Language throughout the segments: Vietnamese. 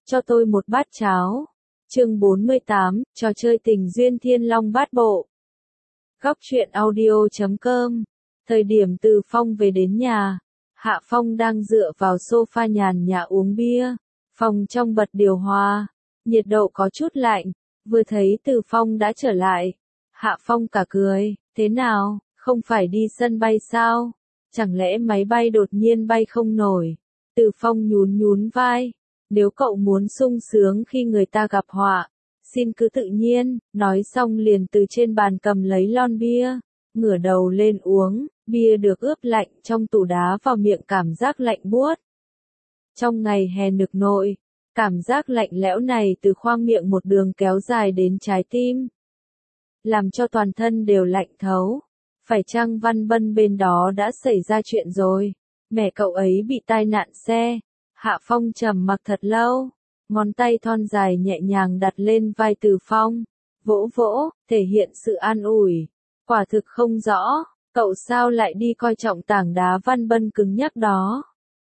cho tôi một bát cháo. Chương 48, trò chơi tình duyên Thiên Long Bát Bộ. Góc truyện audio.com. Thời điểm Từ Phong về đến nhà, Hạ Phong đang dựa vào sofa nhàn nhã uống bia. Phòng trong bật điều hòa, nhiệt độ có chút lạnh. Vừa thấy Từ Phong đã trở lại, Hạ Phong cả cười, thế nào, không phải đi sân bay sao? Chẳng lẽ máy bay đột nhiên bay không nổi? Từ Phong nhún nhún vai, nếu cậu muốn sung sướng khi người ta gặp họa, xin cứ tự nhiên, nói xong liền từ trên bàn cầm lấy lon bia, ngửa đầu lên uống, bia được ướp lạnh trong tủ đá vào miệng cảm giác lạnh buốt. Trong ngày hè nực nội, cảm giác lạnh lẽo này từ khoang miệng một đường kéo dài đến trái tim, làm cho toàn thân đều lạnh thấu. Phải chăng Văn Bân bên đó đã xảy ra chuyện rồi? Mẹ cậu ấy bị tai nạn xe. Hạ Phong trầm mặc thật lâu, ngón tay thon dài nhẹ nhàng đặt lên vai Từ Phong, vỗ vỗ, thể hiện sự an ủi. Quả thực không rõ, cậu sao lại đi coi trọng tảng đá Văn Bân cứng nhắc đó.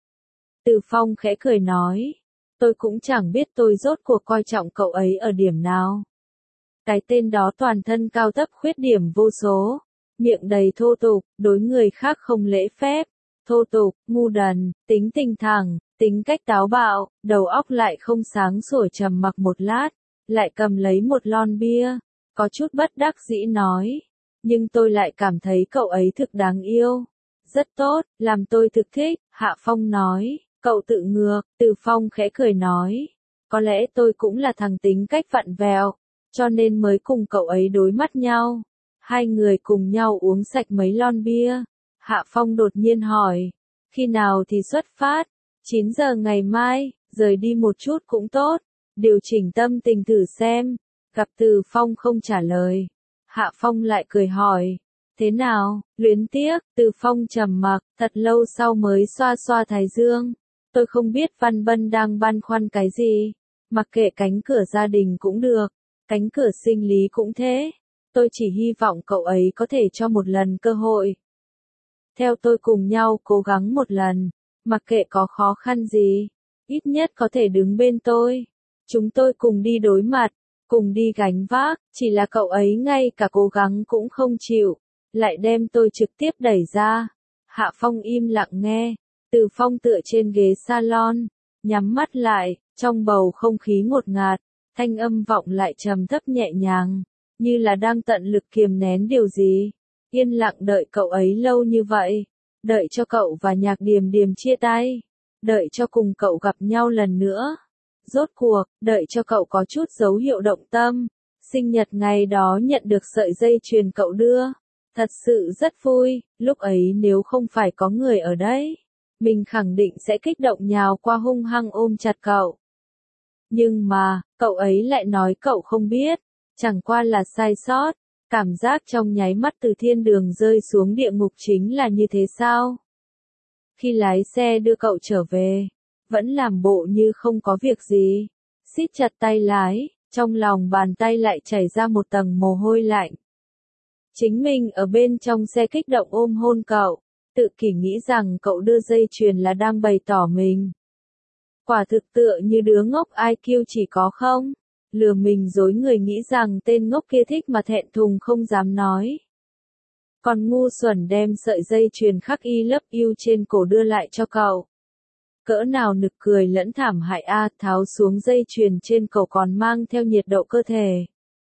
Từ Phong khẽ cười nói, tôi cũng chẳng biết tôi rốt cuộc coi trọng cậu ấy ở điểm nào. Cái tên đó toàn thân cao thấp khuyết điểm vô số, miệng đầy thô tục, đối người khác không lễ phép, thô tục, ngu đần, tính tình thẳng, tính cách táo bạo, đầu óc lại không sáng sủa. Trầm mặc một lát, lại cầm lấy một lon bia, có chút bất đắc dĩ nói, nhưng tôi lại cảm thấy cậu ấy thực đáng yêu. Rất tốt, làm tôi thực thích, Hạ Phong nói, cậu tự ngược. Từ Phong khẽ cười nói, có lẽ tôi cũng là thằng tính cách vặn vẹo, cho nên mới cùng cậu ấy đối mắt nhau. Hai người cùng nhau uống sạch mấy lon bia. Hạ Phong đột nhiên hỏi, khi nào thì xuất phát? 9 giờ ngày mai, rời đi một chút cũng tốt, điều chỉnh tâm tình thử xem. Gặp Từ Phong không trả lời, Hạ Phong lại cười hỏi, thế nào, luyến tiếc? Từ Phong trầm mặc, thật lâu sau mới xoa xoa thái dương. Tôi không biết Văn Bân đang băn khoăn cái gì, mặc kệ cánh cửa gia đình cũng được, cánh cửa sinh lý cũng thế. Tôi chỉ hy vọng cậu ấy có thể cho một lần cơ hội. Theo tôi cùng nhau cố gắng một lần, mặc kệ có khó khăn gì, ít nhất có thể đứng bên tôi. Chúng tôi cùng đi đối mặt, cùng đi gánh vác, chỉ là cậu ấy ngay cả cố gắng cũng không chịu, lại đem tôi trực tiếp đẩy ra. Hạ Phong im lặng nghe, Từ Phong tựa trên ghế salon, nhắm mắt lại, trong bầu không khí ngột ngạt, thanh âm vọng lại trầm thấp nhẹ nhàng, như là đang tận lực kiềm nén điều gì. Yên lặng đợi cậu ấy lâu như vậy, đợi cho cậu và Nhạc Điềm Điềm chia tay, đợi cho cùng cậu gặp nhau lần nữa. Rốt cuộc, đợi cho cậu có chút dấu hiệu động tâm. Sinh nhật ngày đó nhận được sợi dây chuyền cậu đưa, thật sự rất vui. Lúc ấy nếu không phải có người ở đấy, mình khẳng định sẽ kích động nhào qua hung hăng ôm chặt cậu. Nhưng mà, cậu ấy lại nói cậu không biết, chẳng qua là sai sót. Cảm giác trong nháy mắt từ thiên đường rơi xuống địa ngục chính là như thế sao? Khi lái xe đưa cậu trở về, vẫn làm bộ như không có việc gì, siết chặt tay lái, trong lòng bàn tay lại chảy ra một tầng mồ hôi lạnh. Chính mình ở bên trong xe kích động ôm hôn cậu, tự kỷ nghĩ rằng cậu đưa dây chuyền là đang bày tỏ mình. Quả thực tựa như đứa ngốc IQ chỉ có không? Lừa mình dối người nghĩ rằng tên ngốc kia thích mà thẹn thùng không dám nói. Còn ngu xuẩn đem sợi dây chuyền khắc I love you trên cổ đưa lại cho cậu. Cỡ nào nực cười lẫn thảm hại a, tháo xuống dây chuyền trên cổ còn mang theo nhiệt độ cơ thể.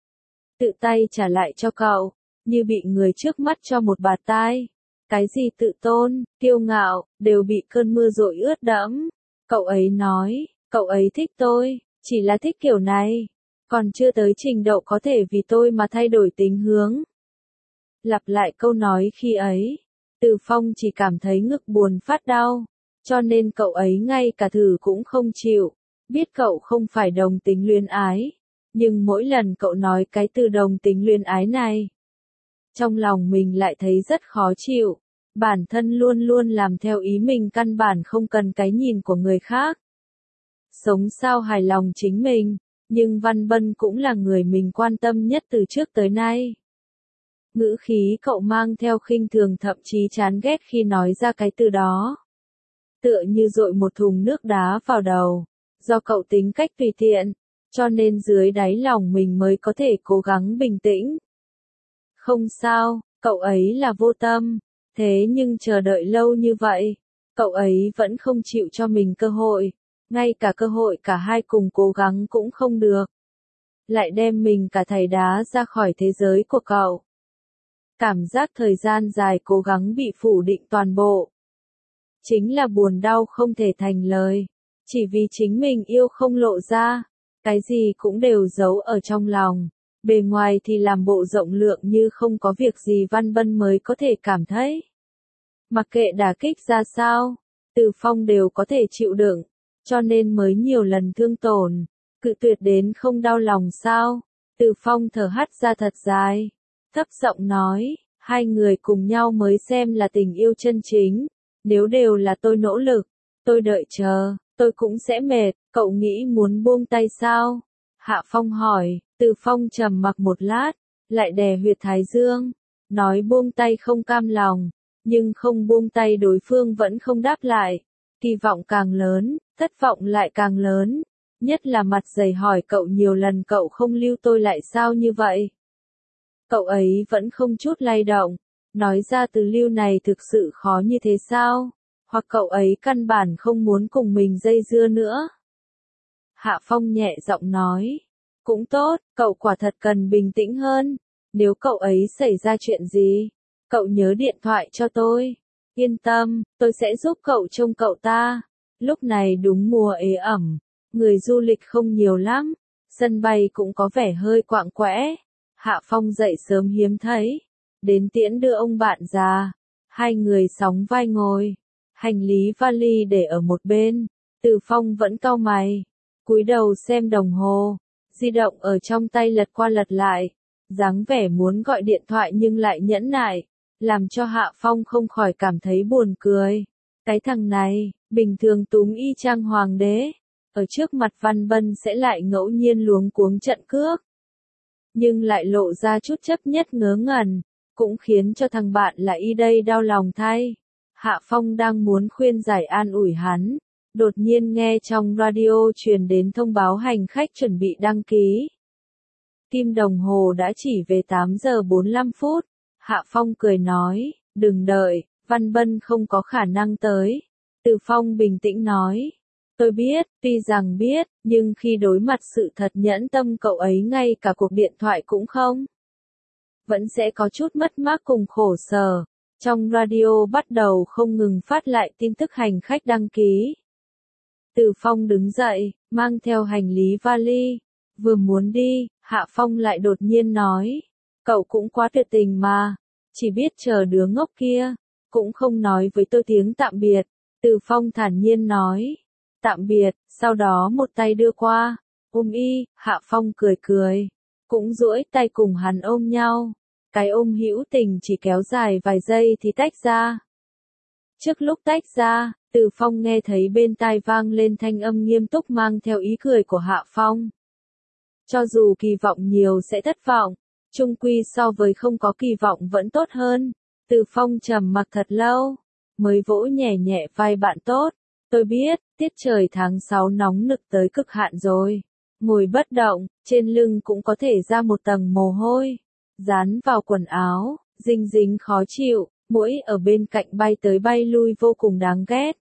Tự tay trả lại cho cậu, như bị người trước mắt cho một bạt tai. Cái gì tự tôn, kiêu ngạo, đều bị cơn mưa dội ướt đẫm. Cậu ấy nói, cậu ấy thích tôi, chỉ là thích kiểu này. Còn chưa tới trình độ có thể vì tôi mà thay đổi tính hướng. Lặp lại câu nói khi ấy, Từ Phong chỉ cảm thấy ngực buồn phát đau, cho nên cậu ấy ngay cả thử cũng không chịu. Biết cậu không phải đồng tính luyến ái, nhưng mỗi lần cậu nói cái từ đồng tính luyến ái này, trong lòng mình lại thấy rất khó chịu. Bản thân luôn luôn làm theo ý mình, căn bản không cần cái nhìn của người khác. Sống sao hài lòng chính mình. Nhưng Văn Bân cũng là người mình quan tâm nhất từ trước tới nay. Ngữ khí cậu mang theo khinh thường, thậm chí chán ghét khi nói ra cái từ đó. Tựa như dội một thùng nước đá vào đầu. do cậu tính cách tùy tiện, cho nên dưới đáy lòng mình mới có thể cố gắng bình tĩnh. Không sao, cậu ấy là vô tâm, thế nhưng chờ đợi lâu như vậy, cậu ấy vẫn không chịu cho mình cơ hội, ngay cả cơ hội cả hai cùng cố gắng cũng không được. Lại đem mình cả thảy đá ra khỏi thế giới của cậu. Cảm giác thời gian dài cố gắng bị phủ định toàn bộ. Chính là buồn đau không thể thành lời. Chỉ vì chính mình yêu không lộ ra. Cái gì cũng đều giấu ở trong lòng. Bề ngoài thì làm bộ rộng lượng như không có việc gì Văn Bân mới có thể cảm thấy. Mặc kệ đả kích ra sao, Từ Phong đều có thể chịu đựng. Cho nên mới nhiều lần thương tổn. Cự tuyệt đến không đau lòng sao? Từ Phong thở hắt ra thật dài. Thấp giọng nói, hai người cùng nhau mới xem là tình yêu chân chính. Nếu đều là tôi nỗ lực, tôi đợi chờ, tôi cũng sẽ mệt, cậu nghĩ muốn buông tay sao? Hạ Phong hỏi, Từ Phong trầm mặc một lát, lại đè huyệt thái dương, nói buông tay không cam lòng, nhưng không buông tay đối phương vẫn không đáp lại. Kỳ vọng càng lớn, thất vọng lại càng lớn. Nhất là mặt dày hỏi cậu nhiều lần cậu không lưu tôi lại sao như vậy? Cậu ấy vẫn không chút lay động, nói ra từ lưu này thực sự khó như thế sao? Hoặc cậu ấy căn bản không muốn cùng mình dây dưa nữa? Hạ Phong nhẹ giọng nói, cũng tốt, cậu quả thật cần bình tĩnh hơn, nếu cậu ấy xảy ra chuyện gì, cậu nhớ điện thoại cho tôi. Yên tâm, tôi sẽ giúp cậu trông cậu ta. Lúc này đúng mùa ế ẩm. Người du lịch không nhiều lắm, sân bay cũng có vẻ hơi quạng quẽ. Hạ Phong dậy sớm hiếm thấy, đến tiễn đưa ông bạn già. Hai người sóng vai ngồi, hành lý vali để ở một bên. Từ Phong vẫn cau mày, cúi đầu xem đồng hồ, di động ở trong tay lật qua lật lại, dáng vẻ muốn gọi điện thoại nhưng lại nhẫn nại, làm cho Hạ Phong không khỏi cảm thấy buồn cười. Cái thằng này, bình thường túng y chang hoàng đế. Ở trước mặt Văn Bân sẽ lại ngẫu nhiên luống cuống trận cước. Nhưng lại lộ ra chút chấp nhất ngớ ngẩn, cũng khiến cho thằng bạn là y đây đau lòng thay. Hạ Phong đang muốn khuyên giải an ủi hắn, đột nhiên nghe trong radio truyền đến thông báo hành khách chuẩn bị đăng ký. Kim đồng hồ đã chỉ về 8 giờ 45 phút, Hạ Phong cười nói, đừng đợi, Văn Bân không có khả năng tới. Từ Phong bình tĩnh nói. Tôi biết, tuy rằng biết, nhưng khi đối mặt sự thật nhẫn tâm cậu ấy ngay cả cuộc điện thoại cũng không. Vẫn sẽ có chút mất mát cùng khổ sở. Trong radio bắt đầu không ngừng phát lại tin tức hành khách đăng ký. Từ Phong đứng dậy, mang theo hành lý vali. Vừa muốn đi, Hạ Phong lại đột nhiên nói. Cậu cũng quá tuyệt tình mà. Chỉ biết chờ đứa ngốc kia. Cũng không nói với tôi tiếng tạm biệt. Từ Phong thản nhiên nói. Tạm biệt, sau đó một tay đưa qua, y, Hạ Phong cười cười, cũng duỗi tay cùng hắn ôm nhau. Cái ôm hữu tình chỉ kéo dài vài giây thì tách ra. Trước lúc tách ra, Từ Phong nghe thấy bên tai vang lên thanh âm nghiêm túc mang theo ý cười của Hạ Phong. Cho dù kỳ vọng nhiều sẽ thất vọng, chung quy so với không có kỳ vọng vẫn tốt hơn. Từ Phong trầm mặc thật lâu, mới vỗ nhẹ nhẹ vai bạn tốt. Tôi biết, tiết trời tháng 6 nóng nực tới cực hạn rồi. Ngồi bất động, trên lưng cũng có thể ra một tầng mồ hôi. Dán vào quần áo, dinh dính khó chịu, muỗi ở bên cạnh bay tới bay lui vô cùng đáng ghét.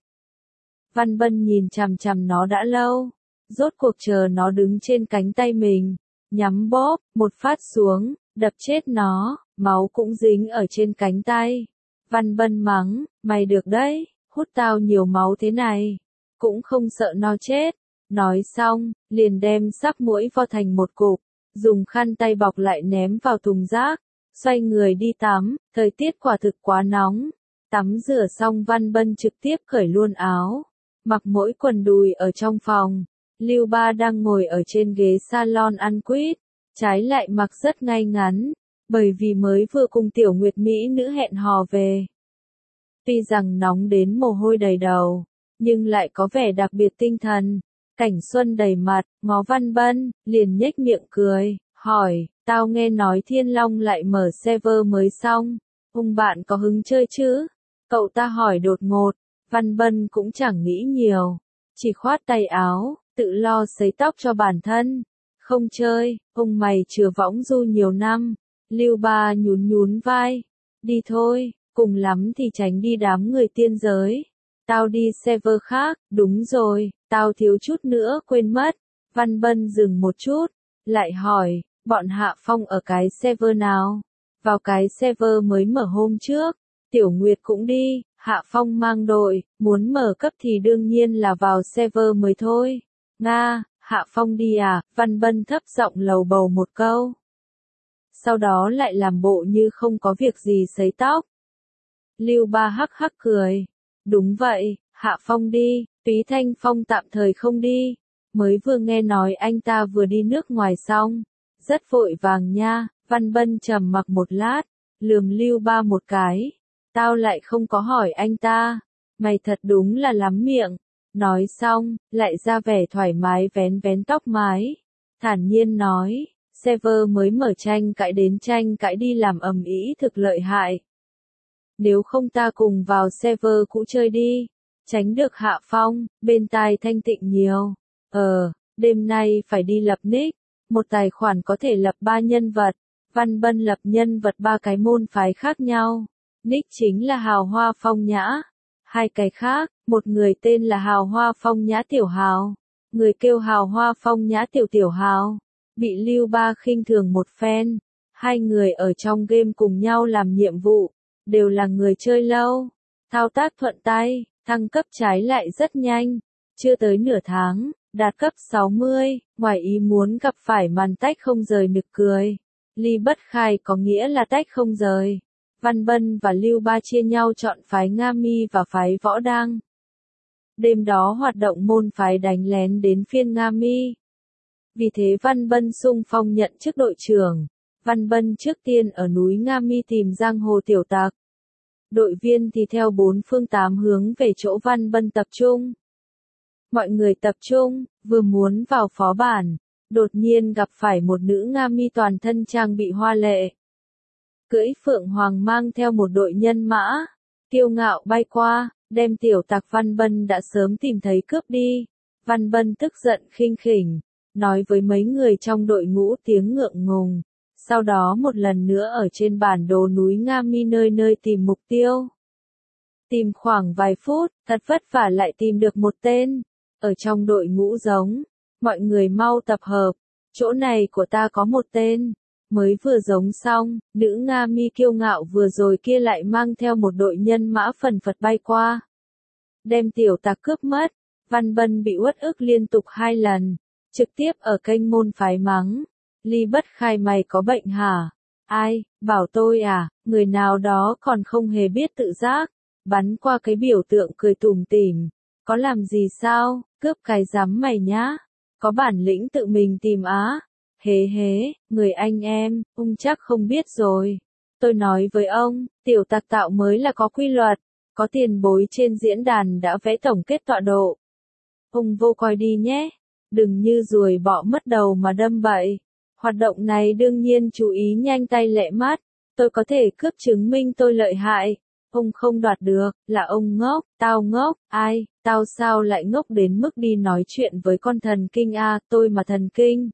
Văn Bân nhìn chằm chằm nó đã lâu. Rốt cuộc chờ nó đứng trên cánh tay mình. Nhắm bóp, một phát xuống, đập chết nó, máu cũng dính ở trên cánh tay. Văn Bân mắng, mày được đấy. Hút tao nhiều máu thế này, cũng không sợ nó chết. Nói xong, liền đem xác muỗi vo thành một cục, dùng khăn tay bọc lại ném vào thùng rác, xoay người đi tắm, thời tiết quả thực quá nóng. Tắm rửa xong Văn Bân trực tiếp cởi luôn áo, mặc mỗi quần đùi ở trong phòng. Lưu Ba đang ngồi ở trên ghế salon ăn quýt, trái lại mặc rất ngay ngắn, bởi vì mới vừa cùng tiểu nguyệt mỹ nữ hẹn hò về. Tuy rằng nóng đến mồ hôi đầy đầu, nhưng lại có vẻ đặc biệt tinh thần. Cảnh Xuân đầy mặt, ngó Văn Bân, liền nhếch miệng cười, hỏi, tao nghe nói Thiên Long lại mở server mới xong, bạn có hứng chơi chứ? Cậu ta hỏi đột ngột, Văn Bân cũng chẳng nghĩ nhiều, chỉ khoát tay áo, tự lo sấy tóc cho bản thân. Không chơi, ông mày chừa võng du nhiều năm. Lưu Ba nhún nhún vai. Đi thôi, cùng lắm thì tránh đi đám người tiên giới. Tao đi server khác, đúng rồi, tao thiếu chút nữa quên mất. Văn Bân dừng một chút, lại hỏi, bọn Hạ Phong ở cái server nào? Vào cái server mới mở hôm trước, Tiểu Nguyệt cũng đi, Hạ Phong mang đội, muốn mở cấp thì đương nhiên là vào server mới thôi. Nga, Hạ Phong đi à? Văn Bân thấp giọng lầu bầu một câu. Sau đó lại làm bộ như không có việc gì sấy tóc. Lưu Ba hắc hắc cười. Đúng vậy, Hạ Phong đi, Túy Thanh Phong tạm thời không đi. Mới vừa nghe nói anh ta vừa đi nước ngoài xong. Rất vội vàng nha. Văn Bân trầm mặc một lát, lườm Lưu Ba một cái. Tao lại không có hỏi anh ta. Mày thật đúng là lắm miệng. Nói xong, lại ra vẻ thoải mái vén vén tóc mái. Thản nhiên nói, server mới mở tranh cãi đến tranh cãi đi làm ầm ĩ thực lợi hại. Nếu không ta cùng vào server cũ chơi đi. Tránh được Hạ Phong, bên tai thanh tịnh nhiều. Đêm nay phải đi lập nick. Một tài khoản có thể lập 3 nhân vật. Văn Bân lập nhân vật 3 cái môn phái khác nhau. Nick chính là Hào Hoa Phong Nhã. 2 cái khác, một người tên là Hào Hoa Phong Nhã Tiểu Hào. Người kêu Hào Hoa Phong Nhã Tiểu Tiểu Hào. Bị Lưu Ba khinh thường một phen. 2 người ở trong game cùng nhau làm nhiệm vụ. Đều là người chơi lâu. Thao tác thuận tay, thăng cấp trái lại rất nhanh. Chưa tới nửa tháng, đạt cấp 60, ngoài ý muốn gặp phải màn tách không rời nực cười. Ly bất khai có nghĩa là tách không rời. Văn Bân và Lưu Ba chia nhau chọn phái Nga Mi và phái Võ Đang. Đêm đó hoạt động môn phái đánh lén đến phiên Nga Mi. Vì thế Văn Bân xung phong nhận chức đội trưởng. Văn Bân trước tiên ở núi Nga Mi tìm giang hồ tiểu tặc. Đội viên thì theo 4 phương 8 hướng về chỗ Văn Bân tập trung. Mọi người tập trung, vừa muốn vào phó bản, đột nhiên gặp phải một nữ Nga Mi toàn thân trang bị hoa lệ. Cưỡi phượng hoàng mang theo một đội nhân mã, kiêu ngạo bay qua, đem tiểu tặc Văn Bân đã sớm tìm thấy cướp đi. Văn Bân tức giận khinh khỉnh, nói với mấy người trong đội ngũ tiếng ngượng ngùng. Sau đó một lần nữa ở trên bản đồ núi Nga Mi nơi nơi tìm mục tiêu. Tìm khoảng vài phút, thật vất vả lại tìm được một tên. Ở trong đội ngũ giống, mọi người mau tập hợp. Chỗ này của ta có một tên. Mới vừa giống xong, nữ Nga Mi kiêu ngạo vừa rồi kia lại mang theo một đội nhân mã phần phật bay qua. Đem tiểu tặc cướp mất. Văn Bân bị uất ức liên tục 2 lần. Trực tiếp ở kênh môn phái mắng. Ly bất khai mày có bệnh hả? Ai, bảo tôi à, người nào đó còn không hề biết tự giác. Bắn qua cái biểu tượng cười tủm tỉm. Có làm gì sao, cướp cái giám mày nhá. Có bản lĩnh tự mình tìm á. Hế hế, người anh em, ông chắc không biết rồi. Tôi nói với ông, tiểu tặc tạo mới là có quy luật. Có tiền bối trên diễn đàn đã vẽ tổng kết tọa độ. Ông vô coi đi nhé. Đừng như ruồi bọ mất đầu mà đâm bậy. Hoạt động này đương nhiên chú ý nhanh tay lẹ mắt. Tôi có thể cướp chứng minh tôi lợi hại. Ông không đoạt được, là ông ngốc, tao ngốc, ai, tao sao lại ngốc đến mức đi nói chuyện với con thần kinh a, tôi mà thần kinh.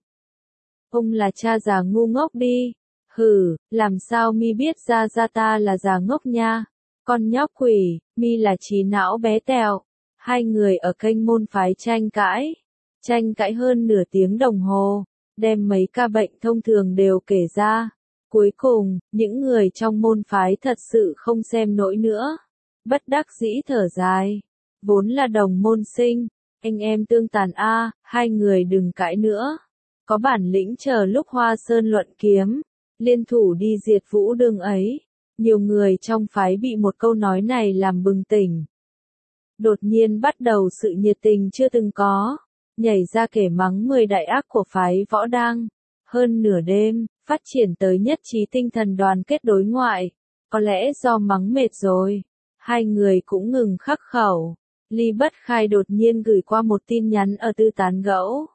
Ông là cha già ngu ngốc đi. Hừ, làm sao mi biết ra ta là già ngốc nha. Con nhóc quỷ, mi là trí não bé tẹo. 2 người ở kênh môn phái tranh cãi. Tranh cãi hơn nửa tiếng đồng hồ. Đem mấy ca bệnh thông thường đều kể ra. Cuối cùng, những người trong môn phái thật sự không xem nổi nữa. Bất đắc dĩ thở dài. Vốn là đồng môn sinh. Anh em tương tàn a, 2 người đừng cãi nữa. Có bản lĩnh chờ lúc Hoa Sơn luận kiếm. Liên thủ đi diệt Vũ Đường ấy. Nhiều người trong phái bị một câu nói này làm bừng tỉnh. Đột nhiên bắt đầu sự nhiệt tình chưa từng có. Nhảy ra kể mắng 10 đại ác của phái Võ Đang. Hơn nửa đêm, phát triển tới nhất trí tinh thần đoàn kết đối ngoại. Có lẽ do mắng mệt rồi. 2 người cũng ngừng khắc khẩu. Ly bất khai đột nhiên gửi qua một tin nhắn ở tư tán gẫu.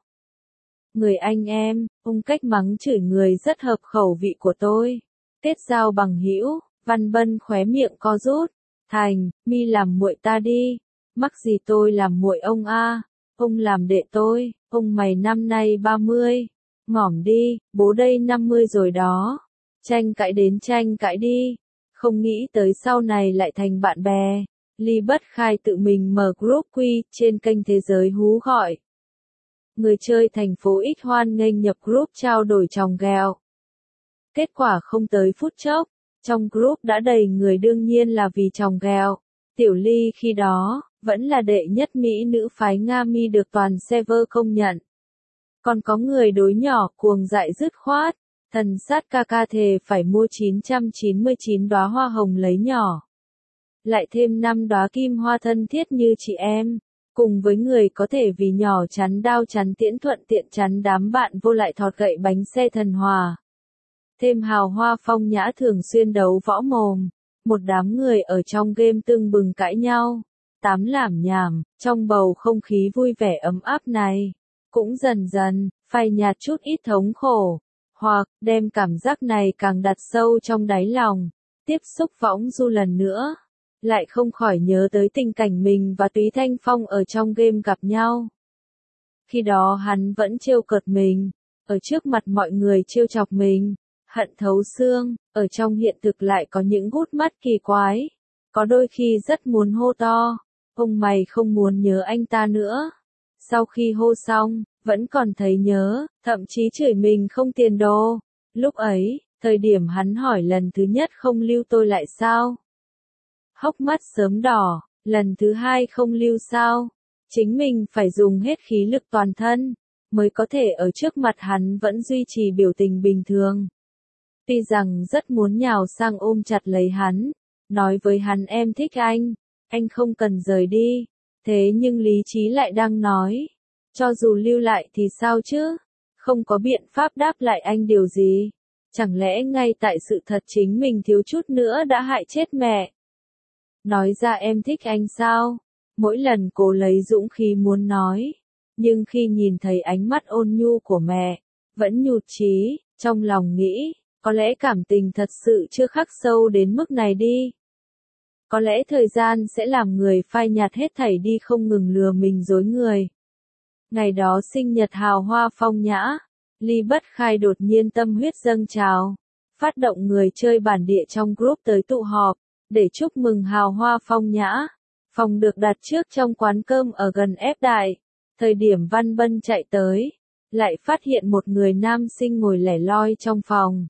Người anh em, ông cách mắng chửi người rất hợp khẩu vị của tôi. Kết giao bằng hữu. Văn Bân khóe miệng co rút. Thành, mi làm muội ta đi. Mắc gì tôi làm muội ông a? ông làm đệ tôi, ông mày năm nay 30, ngỏm đi, bố đây 50 rồi đó. Tranh cãi đến tranh cãi đi, không nghĩ tới sau này lại thành bạn bè. Ly Bất Khai tự mình mở group quy trên kênh Thế Giới hú gọi. Người chơi thành phố X hoan nghênh nhập group trao đổi chòng ghẹo. Kết quả không tới phút chốc, trong group đã đầy người, đương nhiên là vì chòng ghẹo. Tiểu Ly khi đó, vẫn là đệ nhất mỹ nữ phái Nga Mi được toàn server công nhận. Còn có người đối nhỏ cuồng dại dứt khoát, thần sát ca ca thề phải mua 999 đóa hoa hồng lấy nhỏ. Lại thêm 5 đóa kim hoa thân thiết như chị em, cùng với người có thể vì nhỏ chắn đao chắn tiễn thuận tiện chắn đám bạn vô lại thọt gậy bánh xe thần hòa. Thêm hào hoa phong nhã thường xuyên đấu võ mồm, một đám người ở trong game tưng bừng cãi nhau, tám lảm nhảm, trong bầu không khí vui vẻ ấm áp này, cũng dần dần, phai nhạt chút ít thống khổ, hoặc đem cảm giác này càng đặt sâu trong đáy lòng. Tiếp xúc võng du lần nữa, lại không khỏi nhớ tới tình cảnh mình và Túy Thanh Phong ở trong game gặp nhau. Khi đó hắn vẫn trêu cợt mình, ở trước mặt mọi người trêu chọc mình, hận thấu xương, ở trong hiện thực lại có những hút mắt kỳ quái, có đôi khi rất muốn hô to, ông mày không muốn nhớ anh ta nữa. Sau khi hô xong, vẫn còn thấy nhớ, thậm chí chửi mình không tiền đồ. Lúc ấy, thời điểm hắn hỏi lần thứ nhất không lưu tôi lại sao? Hốc mắt sớm đỏ, lần thứ hai không lưu sao? Chính mình phải dùng hết khí lực toàn thân, mới có thể ở trước mặt hắn vẫn duy trì biểu tình bình thường. Tuy rằng rất muốn nhào sang ôm chặt lấy hắn, nói với hắn em thích anh không cần rời đi, thế nhưng lý trí lại đang nói, cho dù lưu lại thì sao chứ, không có biện pháp đáp lại anh điều gì, chẳng lẽ ngay tại sự thật chính mình thiếu chút nữa đã hại chết mẹ. Nói ra em thích anh sao, mỗi lần cô lấy dũng khí muốn nói, nhưng khi nhìn thấy ánh mắt ôn nhu của mẹ, vẫn nhụt chí, trong lòng nghĩ, có lẽ cảm tình thật sự chưa khắc sâu đến mức này đi. Có lẽ thời gian sẽ làm người phai nhạt hết thảy đi, không ngừng lừa mình dối người. Ngày đó sinh nhật hào hoa phong nhã, Ly Bất Khai đột nhiên tâm huyết dâng trào, phát động người chơi bản địa trong group tới tụ họp, để chúc mừng hào hoa phong nhã. Phòng được đặt trước trong quán cơm ở gần Ép Đại. Thời điểm Văn Bân chạy tới, lại phát hiện một người nam sinh ngồi lẻ loi trong phòng.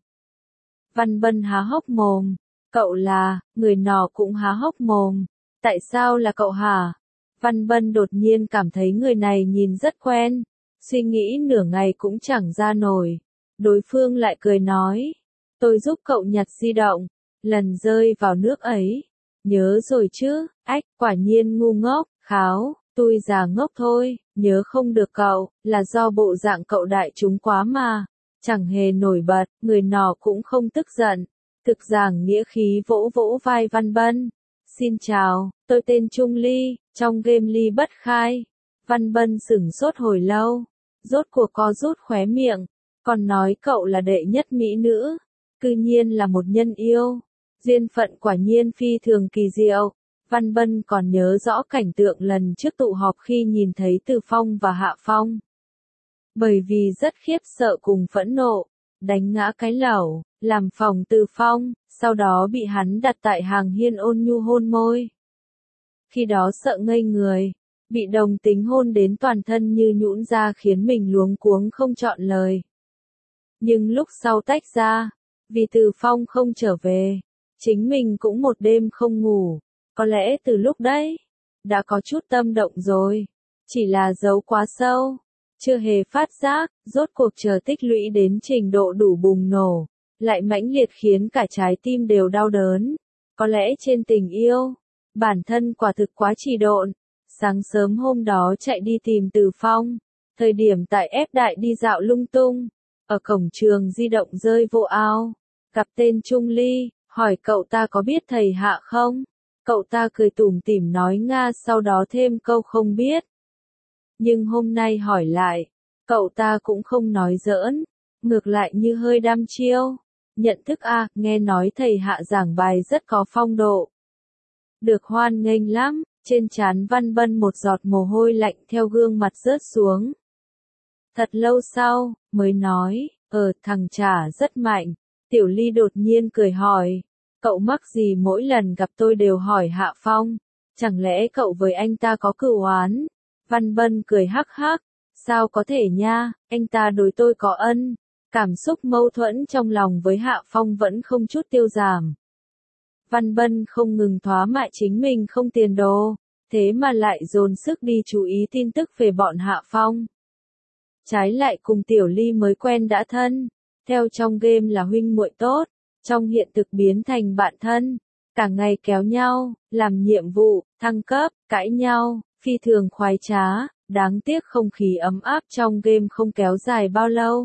Văn Bân há hốc mồm, cậu là, người nọ cũng há hốc mồm, tại sao là cậu hả? Văn Bân đột nhiên cảm thấy người này nhìn rất quen, suy nghĩ nửa ngày cũng chẳng ra nổi. Đối phương lại cười nói, tôi giúp cậu nhặt di động, lần rơi vào nước ấy. Nhớ rồi chứ, ách, quả nhiên ngu ngốc, kháo, tôi già ngốc thôi, nhớ không được cậu, là do bộ dạng cậu đại chúng quá mà. Chẳng hề nổi bật, người nọ cũng không tức giận, thực giảng nghĩa khí vỗ vỗ vai Văn Bân. Xin chào, tôi tên Trung Ly, trong game Ly Bất Khai. Văn Bân sửng sốt hồi lâu, rốt cuộc co rút khóe miệng, còn nói cậu là đệ nhất mỹ nữ, cư nhiên là một nhân yêu. Duyên phận quả nhiên phi thường kỳ diệu. Văn Bân còn nhớ rõ cảnh tượng lần trước tụ họp khi nhìn thấy Từ Phong và Hạ Phong. Bởi vì rất khiếp sợ cùng phẫn nộ, đánh ngã cái lẩu, làm phòng Từ Phong, sau đó bị hắn đặt tại hàng hiên ôn nhu hôn môi. Khi đó sợ ngây người, bị đồng tính hôn đến toàn thân như nhũn ra khiến mình luống cuống không chọn lời. Nhưng lúc sau tách ra, vì Từ Phong không trở về, chính mình cũng một đêm không ngủ, có lẽ từ lúc đấy, đã có chút tâm động rồi, chỉ là giấu quá sâu, chưa hề phát giác, rốt cuộc chờ tích lũy đến trình độ đủ bùng nổ, lại mãnh liệt khiến cả trái tim đều đau đớn, có lẽ trên tình yêu, bản thân quả thực quá trì độn. Sáng sớm hôm đó chạy đi tìm Từ Phong, thời điểm tại Ép Đại đi dạo lung tung, ở cổng trường di động rơi vô ao, gặp tên Trung Ly, hỏi cậu ta có biết thầy Hạ không? Cậu ta cười tủm tỉm nói Nga, sau đó thêm câu không biết. Nhưng hôm nay hỏi lại, cậu ta cũng không nói giỡn, ngược lại như hơi đăm chiêu. Nhận thức nghe nói thầy Hạ giảng bài rất có phong độ. Được hoan nghênh lắm, Trên trán Văn Bân một giọt mồ hôi lạnh theo gương mặt rớt xuống. Thật lâu sau, mới nói, thằng chả rất mạnh. Tiểu Ly đột nhiên cười hỏi, cậu mắc gì mỗi lần gặp tôi đều hỏi Hạ Phong, chẳng lẽ cậu với anh ta có cửu oán? Văn Bân cười hắc hắc, sao có thể nha, anh ta đối tôi có ân. Cảm xúc mâu thuẫn trong lòng với Hạ Phong vẫn không chút tiêu giảm. Văn Bân không ngừng thoá mạ chính mình không tiền đồ, thế mà lại dồn sức đi chú ý tin tức về bọn Hạ Phong. Trái lại cùng Tiểu Ly mới quen đã thân, theo trong game là huynh muội tốt, trong hiện thực biến thành bạn thân, cả ngày kéo nhau, làm nhiệm vụ, thăng cấp, cãi nhau, phi thường khoái trá, đáng tiếc không khí ấm áp trong game không kéo dài bao lâu.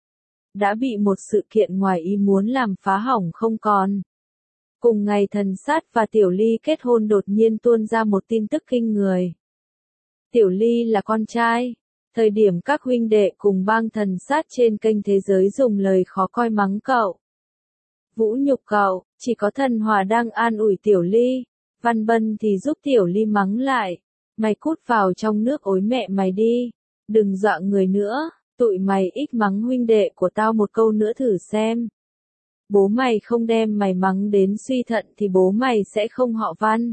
Đã bị một sự kiện ngoài ý muốn làm phá hỏng không còn. Cùng ngày Thần Sát và Tiểu Ly kết hôn đột nhiên tuôn ra một tin tức kinh người. Tiểu Ly là con trai. Thời điểm các huynh đệ cùng bang Thần Sát trên kênh thế giới dùng lời khó coi mắng cậu, vũ nhục cậu, chỉ có Thần Hòa đang an ủi Tiểu Ly. Văn Bân thì giúp Tiểu Ly mắng lại. Mày cút vào trong nước ối mẹ mày đi. Đừng dọa người nữa. Tụi mày ít mắng huynh đệ của tao một câu nữa thử xem. Bố mày không đem mày mắng đến suy thận thì bố mày sẽ không họ Văn.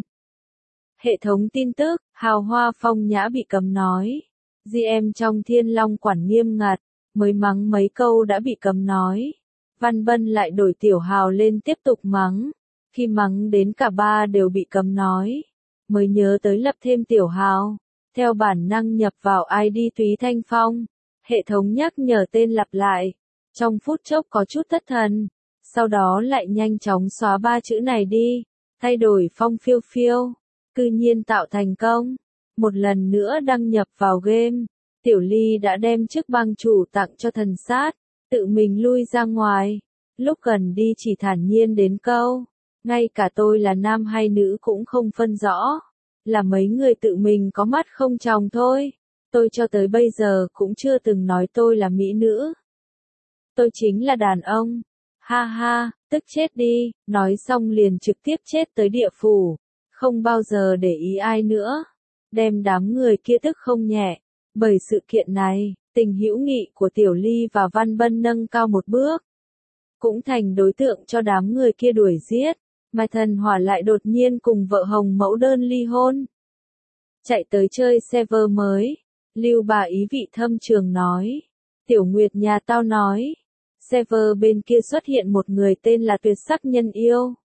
Hệ thống tin tức, hào hoa phong nhã bị cấm nói. GM trong Thiên Long quản nghiêm ngặt, mới mắng mấy câu đã bị cấm nói. Văn Bân lại đổi Tiểu Hào lên tiếp tục mắng. Khi mắng đến cả ba đều bị cấm nói, mới nhớ tới lập thêm Tiểu Hào. Theo bản năng nhập vào ID Túy Thanh Phong. Hệ thống nhắc nhở tên lặp lại. Trong phút chốc có chút thất thần. Sau đó lại nhanh chóng xóa ba chữ này đi. Thay đổi Phong phiêu phiêu. Cư nhiên tạo thành công. Một lần nữa đăng nhập vào game. Tiểu Ly đã đem chức bang chủ tặng cho Thần Sát. Tự mình lui ra ngoài. Lúc gần đi chỉ thản nhiên đến câu. Ngay cả tôi là nam hay nữ cũng không phân rõ. Là mấy người tự mình có mắt không tròng thôi. Tôi cho tới bây giờ cũng chưa từng nói tôi là mỹ nữ. Tôi chính là đàn ông. Ha ha, tức chết đi, nói xong liền trực tiếp chết tới địa phủ. Không bao giờ để ý ai nữa. Đem đám người kia tức không nhẹ. Bởi sự kiện này, tình hữu nghị của Tiểu Ly và Văn Bân nâng cao một bước. Cũng thành đối tượng cho đám người kia đuổi giết. Mà Thần Hỏa lại đột nhiên cùng vợ Hồng mẫu đơn ly hôn. Chạy tới chơi server mới. Lưu Bà ý vị thâm trường nói. Tiểu Nguyệt nhà tao nói. Server bên kia xuất hiện một người tên là Tuyệt Sắc Nhân Yêu.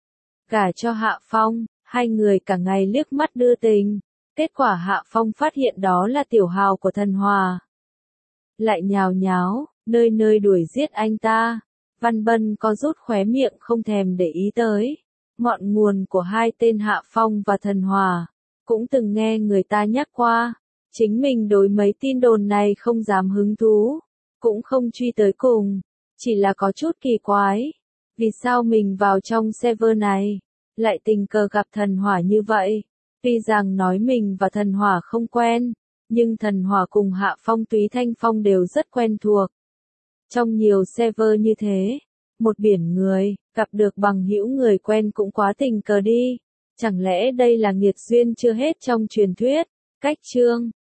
Gả cho Hạ Phong, hai người cả ngày liếc mắt đưa tình. Kết quả Hạ Phong phát hiện đó là Tiểu Hào của Thần Hòa. Lại nhào nháo, nơi nơi đuổi giết anh ta. Văn Bân có rút khóe miệng không thèm để ý tới. Ngọn nguồn của hai tên Hạ Phong và Thần Hòa. Cũng từng nghe người ta nhắc qua. Chính mình đối mấy tin đồn này không dám hứng thú. Cũng không truy tới cùng. Chỉ là có chút kỳ quái. Vì sao mình vào trong server này, lại tình cờ gặp Thần Hỏa như vậy? Tuy rằng nói mình và Thần Hỏa không quen, nhưng Thần Hỏa cùng Hạ Phong Túy Thanh Phong đều rất quen thuộc. Trong nhiều server như thế, một biển người, gặp được bằng hữu người quen cũng quá tình cờ đi. Chẳng lẽ đây là nghiệt duyên chưa hết trong truyền thuyết? Cách chương